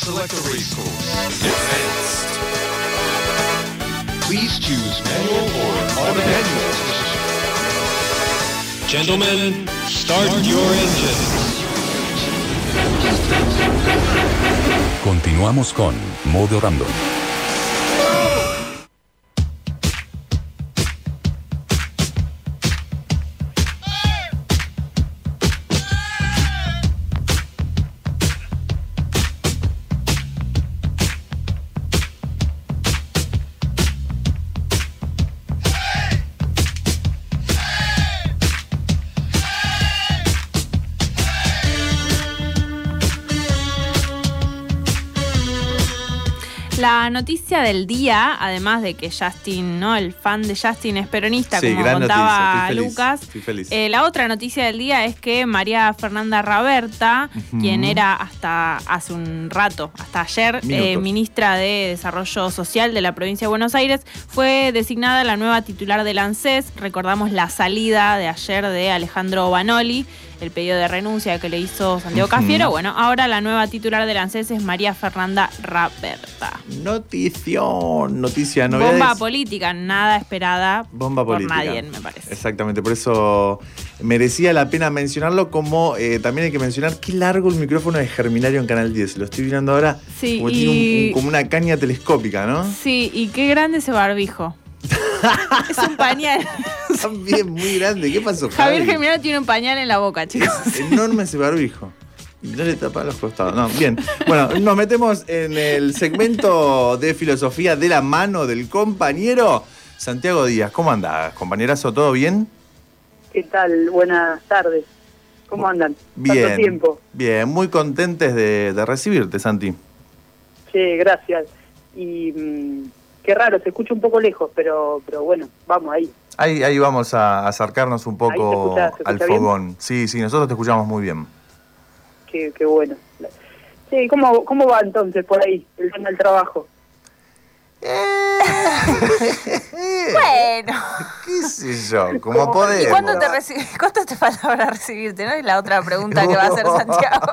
select a race course. Advanced. Please choose manual or automatic position. Gentlemen, start your engines. Continuamos con Modo Random. La noticia del día, además de que Justin, ¿no? El fan de Justin es peronista, sí, como gran contaba noticia, Lucas. estoy feliz. La otra noticia del día es que María Fernanda Raberta, quien era hasta hace un rato, hasta ayer, ministra de Desarrollo Social de la provincia de Buenos Aires, fue designada la nueva titular del ANSES. Recordamos la salida de ayer de Alejandro Banoli, el pedido de renuncia que le hizo Santiago Cafiero. Bueno, ahora la nueva titular del ANSES es María Fernanda Raberta. Noticia, novedades. Bomba política, nada esperada Bomba por política. nadie, me parece. Exactamente, por eso merecía la pena mencionarlo, como también hay que mencionar qué largo el micrófono de Germinario en Canal 10. Lo estoy mirando ahora, Sí, como tiene como una caña telescópica, ¿no? Sí, y qué grande ese barbijo. Es un pañal. También muy grande. ¿Qué pasó, Javier Javi? Germinario tiene un pañal en la boca, chicos. Es enorme ese barbijo. Y no le tapa los costados. No, bien. Bueno, nos metemos en el segmento de filosofía de la mano del compañero Santiago Díaz. ¿Cómo andás, compañerazo? ¿Todo bien? ¿Qué tal? Buenas tardes. ¿Cómo andan? Bien. ¿Tanto tiempo? Bien, muy contentes de recibirte, Santi. Sí, gracias. Y qué raro, se escucha un poco lejos, pero bueno, vamos ahí. Ahí vamos a acercarnos un poco ¿Se escucha al fogón. Bien? Sí, nosotros te escuchamos muy bien. Qué bueno. Sí, ¿cómo va entonces por ahí el tema del trabajo? Bueno. ¿Qué sé yo? Como podemos. ¿Y cuánto te falta para recibirte? ¿No? Es la otra pregunta que va a hacer Santiago.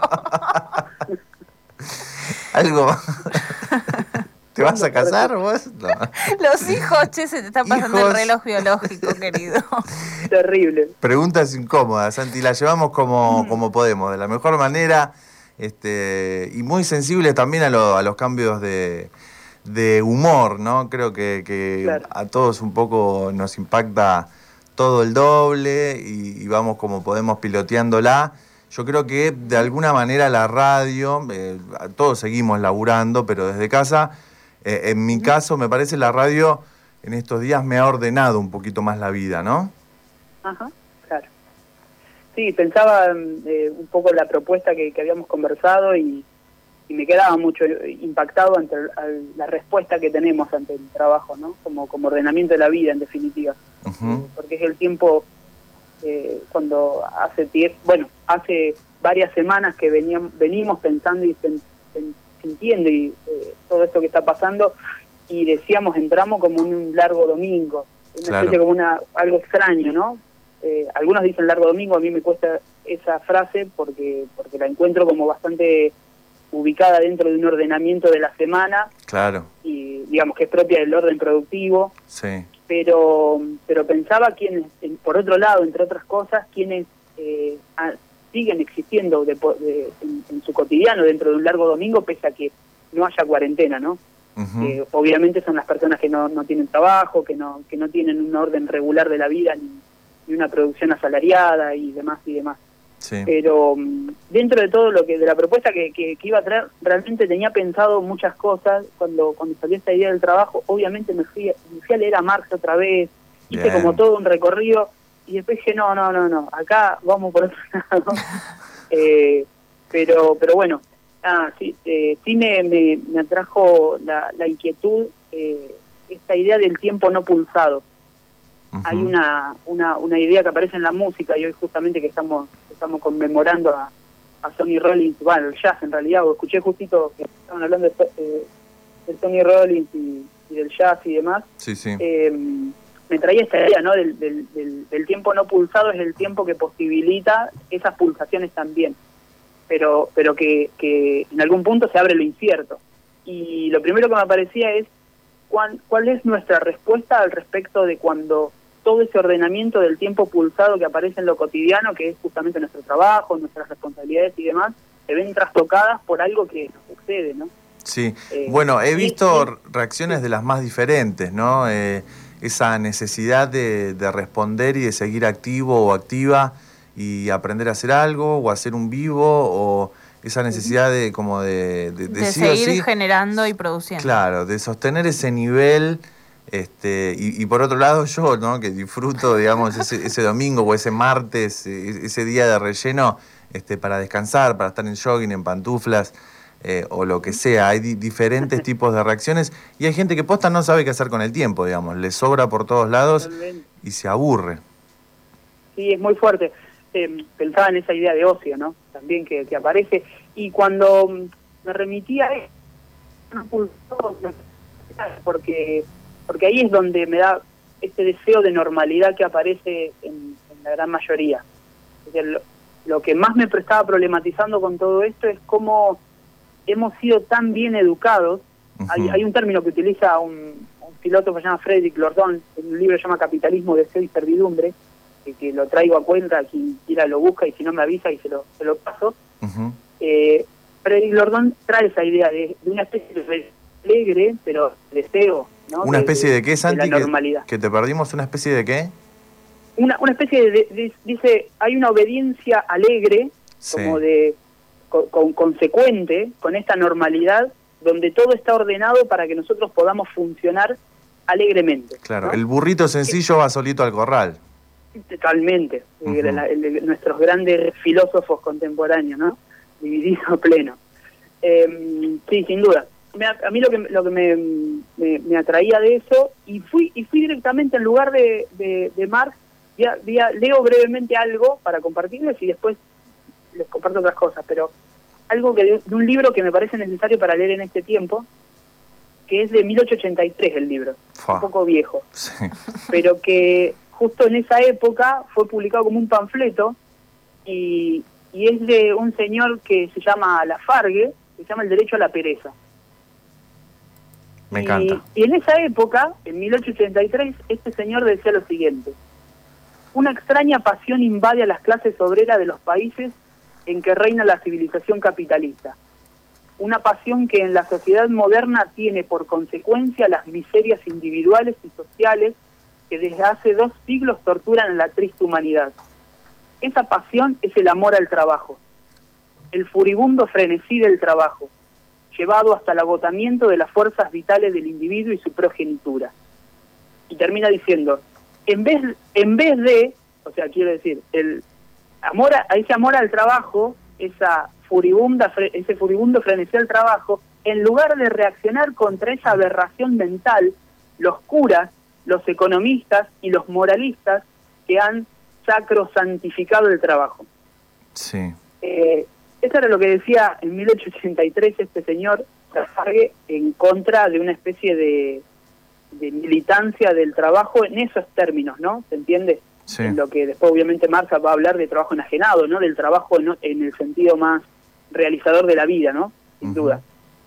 Algo. ¿Te vas a casar vos? No. Los hijos, se te está pasando el reloj biológico, querido. Terrible. Preguntas incómodas, Santi, las llevamos como podemos, de la mejor manera, y muy sensibles también a los cambios de humor, ¿no? Creo que claro, a todos un poco nos impacta todo el doble y vamos como podemos piloteándola. Yo creo que de alguna manera la radio, todos seguimos laburando, pero desde casa. En mi caso, me parece la radio en estos días me ha ordenado un poquito más la vida, ¿no? Ajá, claro. Sí, pensaba un poco la propuesta que habíamos conversado y me quedaba mucho impactado ante la respuesta que tenemos ante el trabajo, ¿no? Como ordenamiento de la vida, en definitiva. Porque es el tiempo, cuando hace varias semanas que venimos pensando y sintiendo y todo esto que está pasando, y decíamos, entramos como en un largo domingo, una especie como algo extraño, ¿no? Algunos dicen largo domingo, a mí me cuesta esa frase porque la encuentro como bastante ubicada dentro de un ordenamiento de la semana, claro, y digamos que es propia del orden productivo, sí. Pero pensaba quienes, por otro lado, entre otras cosas, quienes siguen existiendo en su cotidiano dentro de un largo domingo, pese a que no haya cuarentena, ¿no? Obviamente son las personas que no tienen trabajo, que no tienen un orden regular de la vida, ni una producción asalariada y demás. Sí. Pero dentro de todo de la propuesta que iba a traer, realmente tenía pensado muchas cosas. Cuando salió esta idea del trabajo, obviamente me fui a leer a Marx otra vez, hice como todo un recorrido, y después dije, no, acá vamos por otro lado. Pero bueno, sí me atrajo la inquietud, esta idea del tiempo no pulsado. Hay una idea que aparece en la música, y hoy justamente que estamos conmemorando a Sonny Rollins, bueno, el jazz en realidad, o escuché justito que estaban hablando de Sonny Rollins y del jazz y demás. Sí. Me traía esta idea, ¿no? Del tiempo no pulsado, es el tiempo que posibilita esas pulsaciones también. pero que en algún punto se abre lo incierto. Y lo primero que me aparecía es cuál es nuestra respuesta al respecto de cuando todo ese ordenamiento del tiempo pulsado que aparece en lo cotidiano, que es justamente nuestro trabajo, nuestras responsabilidades y demás, se ven trastocadas por algo que nos sucede, ¿no? Sí, bueno, he visto reacciones de las más diferentes, ¿no? Esa necesidad de responder y de seguir activo o activa y aprender a hacer algo o hacer un vivo, o esa necesidad de como de sí seguir o sí, generando y produciendo. Claro, de sostener ese nivel. Y por otro lado yo, ¿no? Que disfruto, digamos, ese domingo o ese martes, ese día de relleno, para descansar, para estar en jogging, en pantuflas, o lo que sea. Hay diferentes tipos de reacciones y hay gente que posta no sabe qué hacer con el tiempo, digamos, le sobra por todos lados. Totalmente. Y se aburre. Sí, es muy fuerte. Pensaba en esa idea de ocio, ¿no? También que aparece. Y cuando me remitía a porque ahí es donde me da este deseo de normalidad que aparece en la gran mayoría. Es decir, lo que más me estaba problematizando con todo esto es cómo hemos sido tan bien educados. Hay un término que utiliza un filósofo que se llama Frédéric Lordon, en un libro que se llama Capitalismo, Deseo y Servidumbre, que lo traigo a cuenta, quien quiera lo busca y si no me avisa y se lo paso. Frédéric Lordon trae esa idea de una especie de alegre, pero deseo, ¿no? ¿Una especie de qué, Santi? De la normalidad. ¿Que te perdimos? ¿Una especie de qué? Una especie dice, hay una obediencia alegre, sí, como de consecuente con esta normalidad, donde todo está ordenado para que nosotros podamos funcionar alegremente. Claro, ¿no? el burrito sencillo va solito al corral. Totalmente. Nuestros grandes filósofos contemporáneos, ¿no? Dividido pleno. Sí, sin duda. A mí lo que me atraía de eso, y fui directamente en lugar de Marx, leo brevemente algo para compartirles y después les comparto otras cosas, pero algo de un libro que me parece necesario para leer en este tiempo, que es de 1883 el libro, un poco viejo, sí, pero que justo en esa época fue publicado como un panfleto y es de un señor que se llama Lafargue, que se llama El derecho a la pereza. Me encanta. Y en esa época, en 1883, este señor decía lo siguiente: una extraña pasión invade a las clases obreras de los países en que reina la civilización capitalista. Una pasión que en la sociedad moderna tiene por consecuencia las miserias individuales y sociales que desde hace 2 siglos torturan a la triste humanidad. Esa pasión es el amor al trabajo, el furibundo frenesí del trabajo, llevado hasta el agotamiento de las fuerzas vitales del individuo y su progenitura. Y termina diciendo, en vez de, o sea, quiero decir, ese amor al trabajo, ese furibundo frenesí al trabajo, en lugar de reaccionar contra esa aberración mental, los curas, los economistas y los moralistas que han sacrosantificado el trabajo. Sí. Eso era lo que decía en 1883 este señor Lafargue en contra de una especie de militancia del trabajo en esos términos, ¿no? ¿Se entiende? Sí. En lo que después obviamente Marx va a hablar de trabajo enajenado, ¿no? Del trabajo en el sentido más realizador de la vida, ¿no? Sin duda.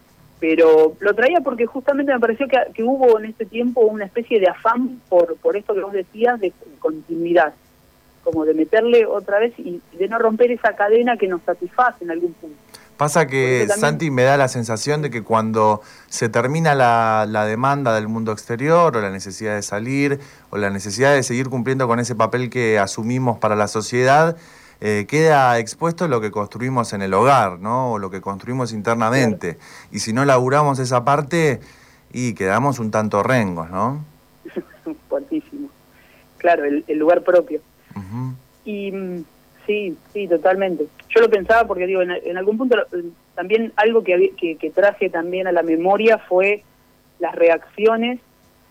Pero lo traía porque justamente me pareció que hubo en este tiempo una especie de afán por esto que vos decías de continuidad, como de meterle otra vez y de no romper esa cadena que nos satisface en algún punto. Pasa que, también, Santi, me da la sensación de que cuando se termina la demanda del mundo exterior, o la necesidad de salir, o la necesidad de seguir cumpliendo con ese papel que asumimos para la sociedad, queda expuesto lo que construimos en el hogar, ¿no? O lo que construimos internamente. Claro. Y si no laburamos esa parte, y quedamos un tanto rengos, ¿no? Fuertísimo. Claro, el lugar propio. Y sí, totalmente. Yo lo pensaba porque, digo, en algún punto también algo que traje también a la memoria fue las reacciones.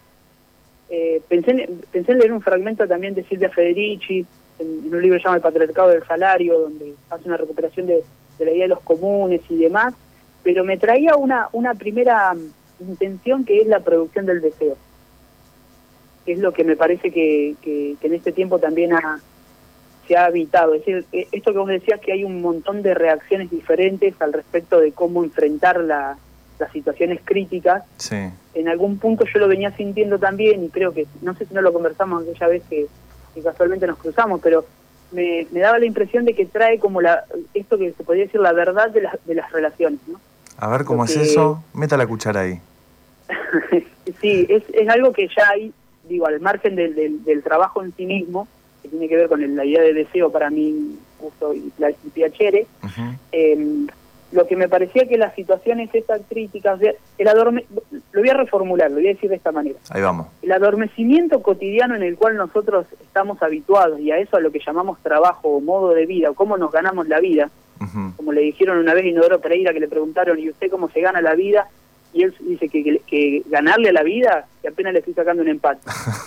Pensé en leer un fragmento también de Silvia Federici, en un libro que se llama El patriarcado del salario, donde hace una recuperación de la idea de los comunes y demás, pero me traía una primera intención, que es la producción del deseo, que es lo que me parece que en este tiempo también se ha evitado. Es decir, esto que vos decías, que hay un montón de reacciones diferentes al respecto de cómo enfrentar las situaciones críticas. Sí. En algún punto yo lo venía sintiendo también, y creo que, no sé si no lo conversamos aquella vez que casualmente nos cruzamos, pero me daba la impresión de que trae como esto que se podría decir la verdad de las relaciones, ¿no? A ver, ¿cómo es eso? Meta la cuchara ahí. Sí, es algo que ya hay, digo, al margen del trabajo en sí mismo, que tiene que ver con la idea de deseo para mí, gusto y piacere. Lo que me parecía que las situaciones estas críticas, lo voy a reformular, lo voy a decir de esta manera. Ahí vamos. El adormecimiento cotidiano en el cual nosotros estamos habituados, y a eso a lo que llamamos trabajo o modo de vida, o cómo nos ganamos la vida, como le dijeron una vez a Inodoro Pereira, que le preguntaron, ¿y usted cómo se gana la vida? Y él dice que ganarle a la vida, que apenas le estoy sacando un empate.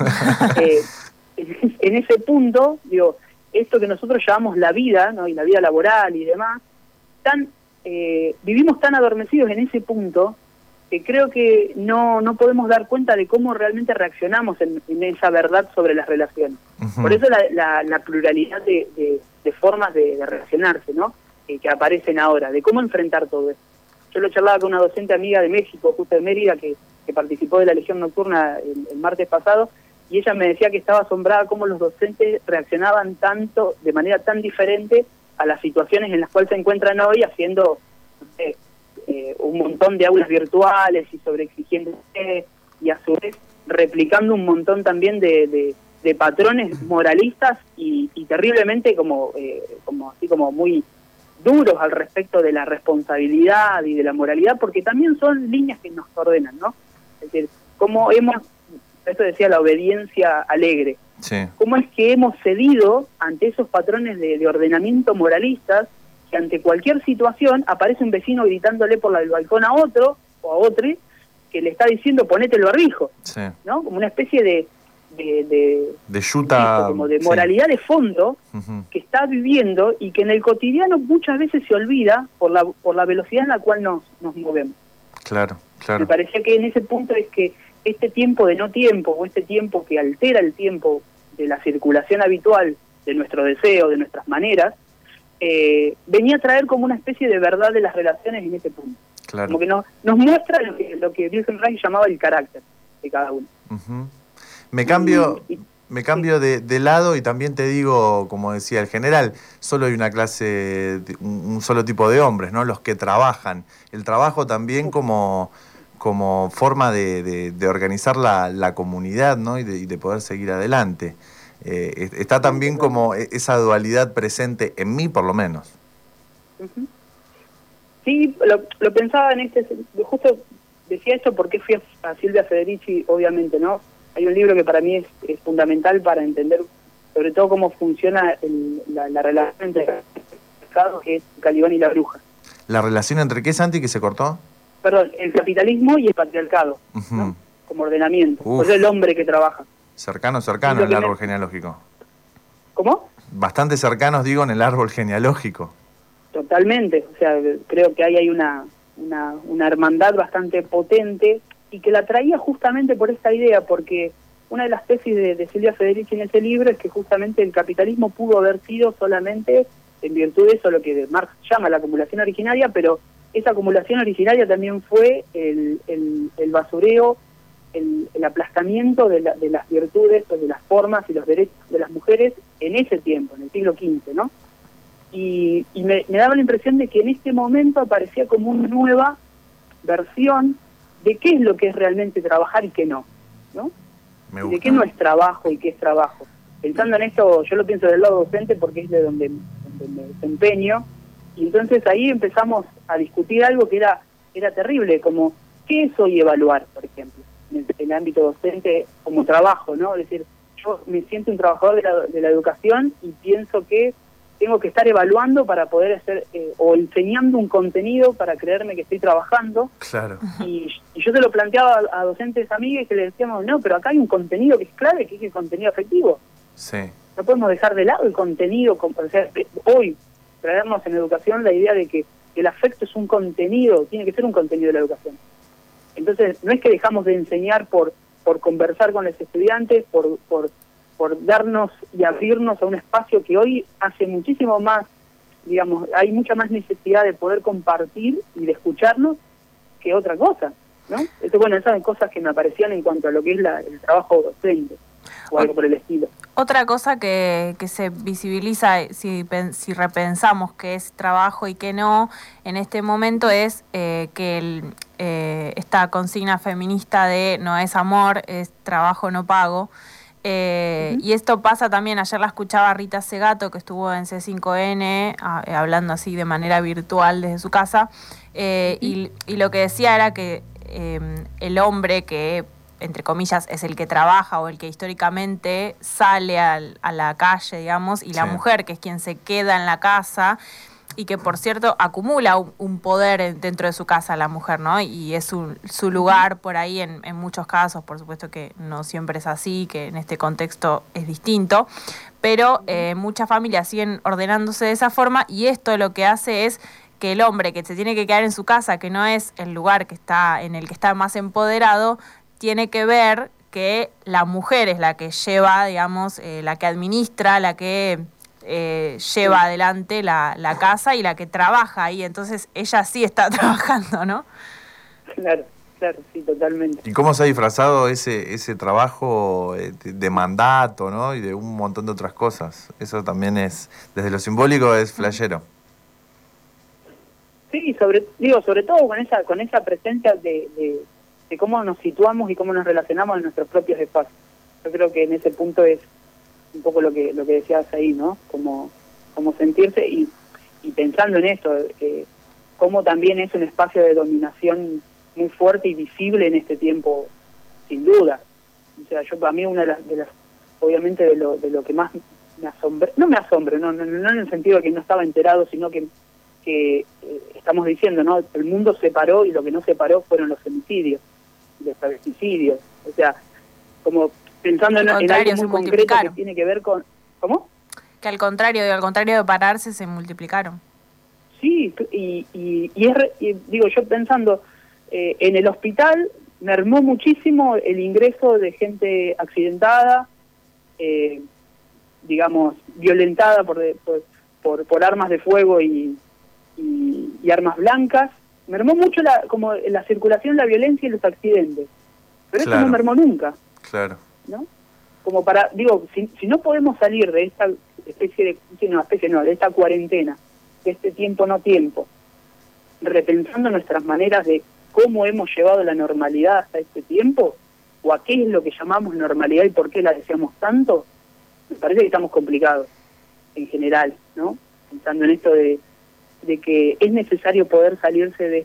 En ese punto, digo, esto que nosotros llamamos la vida, ¿no? Y la vida laboral y demás, vivimos tan adormecidos en ese punto que creo que no podemos dar cuenta de cómo realmente reaccionamos en esa verdad sobre las relaciones. Por eso la pluralidad de formas de relacionarse, ¿no? Que aparecen ahora, de cómo enfrentar todo esto. Yo lo charlaba con una docente amiga de México, justo de Mérida, que participó de la Legión Nocturna el martes pasado, y ella me decía que estaba asombrada cómo los docentes reaccionaban tanto, de manera tan diferente a las situaciones en las cuales se encuentran hoy, haciendo, no sé, un montón de aulas virtuales y sobreexigiéndose, y a su vez replicando un montón también de patrones moralistas y terriblemente como muy duros al respecto de la responsabilidad y de la moralidad, porque también son líneas que nos ordenan, ¿no? Es decir, cómo esto decía la obediencia alegre, sí. Cómo es que hemos cedido ante esos patrones de ordenamiento moralistas, que ante cualquier situación aparece un vecino gritándole por el balcón a otro o a otro que le está diciendo ponete el barbijo, sí. ¿no? Como una especie de yuta, como de moralidad de fondo que está viviendo y que en el cotidiano muchas veces se olvida por la velocidad en la cual nos movemos. Claro. Me parecía que en ese punto es que este tiempo de no tiempo, o este tiempo que altera el tiempo de la circulación habitual de nuestro deseo, de nuestras maneras, venía a traer como una especie de verdad de las relaciones en ese punto. Claro. Como que nos muestra lo que Wilhelm Reich llamaba el carácter de cada uno. Me cambio de lado y también te digo, como decía el general, solo hay una clase, un solo tipo de hombres, ¿no? Los que trabajan. El trabajo también como forma de organizar la comunidad, ¿no? y de poder seguir adelante. Está también como esa dualidad presente en mí, por lo menos. Sí, lo pensaba en justo decía esto porque fui a Silvia Federici, obviamente, ¿no? Hay un libro que para mí es fundamental para entender sobre todo cómo funciona la relación entre el mercado, que es Calibán y la bruja. ¿La relación entre qué, Santi, que se cortó? Perdón, el capitalismo y el patriarcado, ¿no? Como ordenamiento. Por eso el hombre que trabaja. Cercano en el árbol genealógico. ¿Cómo? Bastante cercanos, digo, en el árbol genealógico. Totalmente. O sea, creo que ahí hay una hermandad bastante potente y que la traía justamente por esta idea, porque una de las tesis de Silvia Federici en ese libro es que justamente el capitalismo pudo haber sido solamente en virtud de eso lo que Marx llama la acumulación originaria, pero esa acumulación originaria también fue el basureo, el aplastamiento de las virtudes, de las formas y los derechos de las mujeres en ese tiempo, en el siglo XV, ¿no? Y me daba la impresión de que en este momento aparecía como una nueva versión de qué es lo que es realmente trabajar y qué no, ¿no? De qué no es trabajo y qué es trabajo. Pensando en esto, yo lo pienso del lado docente porque es de donde me desempeño, y entonces ahí empezamos a discutir algo que era terrible, como ¿qué es hoy evaluar, por ejemplo, en el ámbito docente como trabajo, ¿no? Es decir, yo me siento un trabajador de la educación y pienso que tengo que estar evaluando para poder hacer, o enseñando un contenido para creerme que estoy trabajando. Claro. Y yo se lo planteaba a docentes amigas que le decíamos, no, pero acá hay un contenido que es clave, que es el contenido afectivo. Sí. No podemos dejar de lado el contenido, o sea, hoy traernos en educación la idea de que el afecto es un contenido, tiene que ser un contenido de la educación. Entonces, no es que dejamos de enseñar por conversar con los estudiantes, por por darnos y abrirnos a un espacio que hoy hace muchísimo más, digamos, hay mucha más necesidad de poder compartir y de escucharnos que otra cosa, ¿no? Bueno, esas son cosas que me aparecían en cuanto a lo que es el trabajo docente o algo por el estilo. Otra cosa que se visibiliza, si repensamos qué es trabajo y qué no, en este momento es que esta consigna feminista de no es amor, es trabajo no pago. Y esto pasa también, ayer la escuchaba Rita Segato, que estuvo en C5N, hablando así de manera virtual desde su casa, y lo que decía era que el hombre que, entre comillas, es el que trabaja o el que históricamente sale a la calle, digamos, y la mujer, que es quien se queda en la casa, y que, por cierto, acumula un poder dentro de su casa la mujer, ¿no? Y es su lugar por ahí en muchos casos, por supuesto que no siempre es así, que en este contexto es distinto, pero muchas familias siguen ordenándose de esa forma, y esto lo que hace es que el hombre que se tiene que quedar en su casa, que no es el lugar en el que está más empoderado, tiene que ver que la mujer es la que lleva, digamos, la que administra, la que lleva adelante la casa y la que trabaja ahí, entonces ella sí está trabajando, ¿no? Claro, sí, totalmente. ¿Y cómo se ha disfrazado ese trabajo de mandato, ¿no? Y de un montón de otras cosas? Eso también es, desde lo simbólico, es flashero. Sí, sobre todo con esa presencia de cómo nos situamos y cómo nos relacionamos en nuestros propios espacios. Yo creo que en ese punto es un poco lo que decías ahí, ¿no? Como sentirse y pensando en esto, cómo también es un espacio de dominación muy fuerte y visible en este tiempo, sin duda. O sea, a mí una de las obviamente de lo que más me asombra, no en el sentido de que no estaba enterado, sino que estamos diciendo, ¿no? El mundo se paró y lo que no se paró fueron los femicidios, los travesticidios. O sea, como pensando en algo muy concreto que tiene que ver con... ¿Cómo? Que al contrario de pararse, se multiplicaron. Sí, y digo, yo pensando, en el hospital mermó muchísimo el ingreso de gente accidentada, digamos, violentada por armas de fuego y armas blancas. Mermó mucho como la circulación, la violencia y los accidentes. Pero eso no mermó nunca. Claro. ¿No? Como si no podemos salir de esta de esta cuarentena, de este tiempo no tiempo, repensando nuestras maneras de cómo hemos llevado la normalidad hasta este tiempo, o a qué es lo que llamamos normalidad y por qué la deseamos tanto, me parece que estamos complicados en general, ¿no? Pensando en esto de que es necesario poder salirse de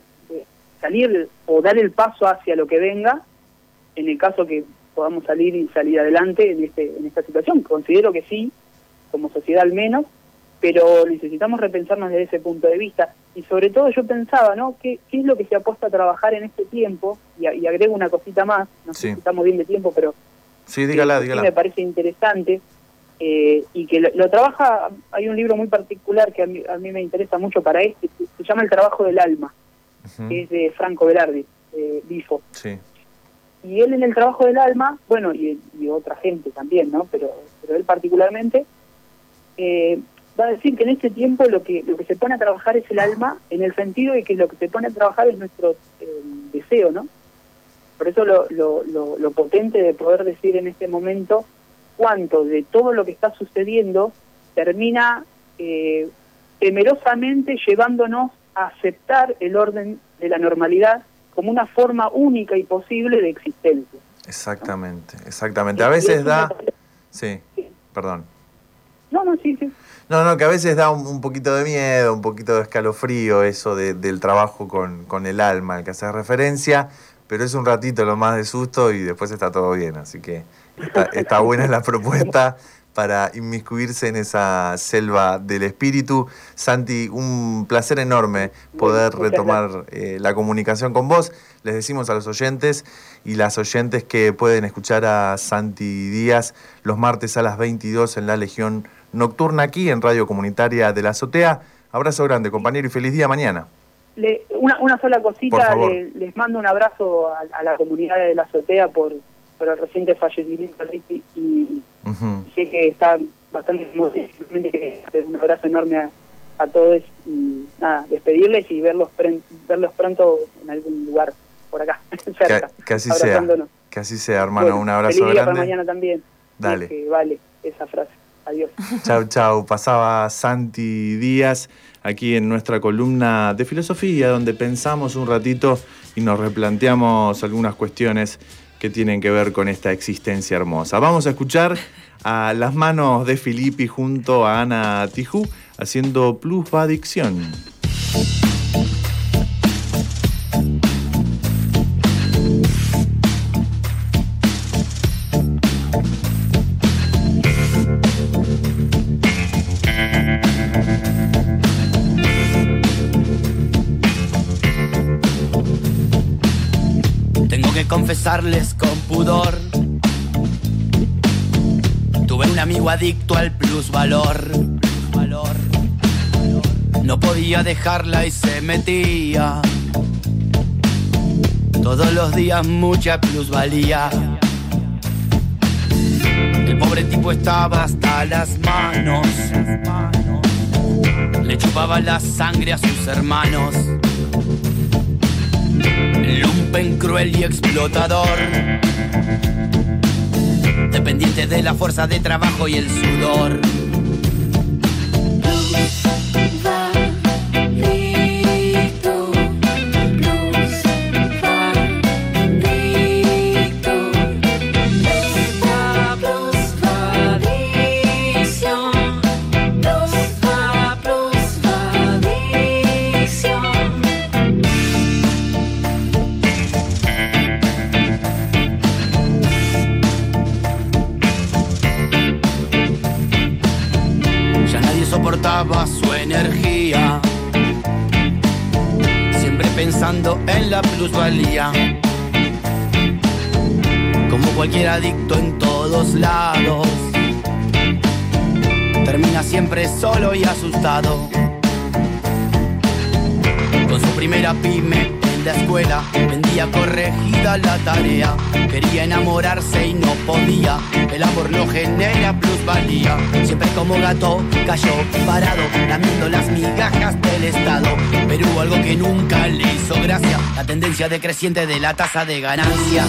salir o dar el paso hacia lo que venga, en el caso que podamos salir adelante en esta situación. Considero que sí, como sociedad al menos, pero necesitamos repensarnos desde ese punto de vista. Y sobre todo yo pensaba, ¿no? ¿Qué es lo que se apuesta a trabajar en este tiempo? Y agrego una cosita más, no sé si estamos bien de tiempo, pero sí, dígala. Sí me parece interesante, y que lo trabaja, hay un libro muy particular que a mí me interesa mucho para se llama El trabajo del alma, que es de Franco Berardi, Bifo. Sí. Y él en el trabajo del alma, bueno, y otra gente también, ¿no? Pero él particularmente va a decir que en este tiempo lo que se pone a trabajar es el alma, en el sentido de que lo que se pone a trabajar es nuestro deseo, ¿no? Por eso lo potente de poder decir en este momento cuánto de todo lo que está sucediendo termina temerosamente llevándonos a aceptar el orden de la normalidad como una forma única y posible de existencia. Exactamente, ¿no? Exactamente. A veces da... Sí, perdón. Sí. No, que a veces da un poquito de miedo, un poquito de escalofrío eso del trabajo con el alma al que hace referencia, pero es un ratito lo más de susto y después está todo bien, así que está buena la propuesta para inmiscuirse en esa selva del espíritu. Santi, un placer enorme poder retomar la comunicación con vos. Les decimos a los oyentes y las oyentes que pueden escuchar a Santi Díaz los martes a las 22 en la Legión Nocturna, aquí en Radio Comunitaria de la Azotea. Abrazo grande, compañero, y feliz día mañana. Una sola cosita, les mando un abrazo a la comunidad de la Azotea por por el reciente fallecimiento de Ricky y sé que está bastante emocionado. Simplemente que hacer un abrazo enorme a todos y nada, despedirles y verlos pronto en algún lugar por acá, cerca, que así sea, que así sea, hermano. Bueno, un abrazo feliz día grande. para mañana también. Dale. Que vale esa frase. Adiós. Chau. Pasaba Santi Díaz aquí en nuestra columna de filosofía, donde pensamos un ratito y nos replanteamos algunas cuestiones que tienen que ver con esta existencia hermosa. Vamos a escuchar a Las Manos de Filippi junto a Ana Tijoux haciendo Plusvadicción. Tengo que confesarles con pudor, tuve un amigo adicto al plusvalor. No podía dejarla y se metía todos los días mucha plusvalía. El pobre tipo estaba hasta las manos, le chupaba la sangre a sus hermanos. Lumpen, cruel y explotador, dependiente de la fuerza de trabajo y el sudor. Soportaba su energía, siempre pensando en la plusvalía. Como cualquier adicto en todos lados, termina siempre solo y asustado. Con su primera pyme en la escuela, vendía corregida la tarea. Quería enamorarse y no podía, el amor no genera plusvalía. Siempre como gato cayó parado, lamiendo las migajas del Estado. Pero hubo algo que nunca le hizo gracia, la tendencia decreciente de la tasa de ganancia.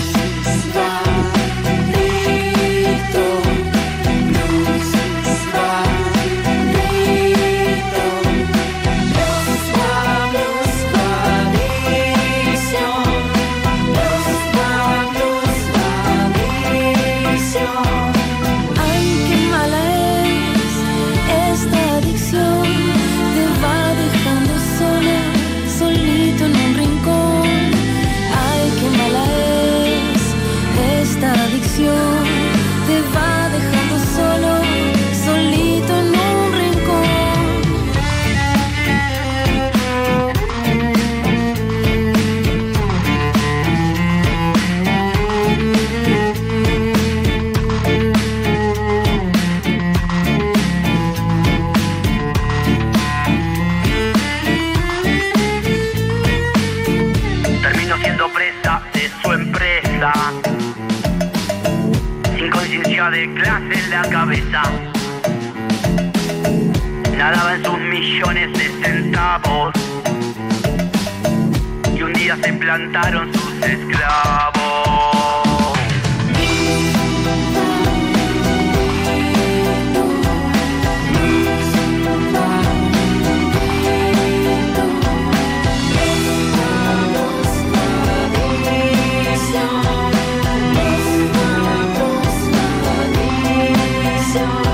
De clase en la cabeza, nadaba en sus millones de centavos y un día se plantaron sus esclavos. So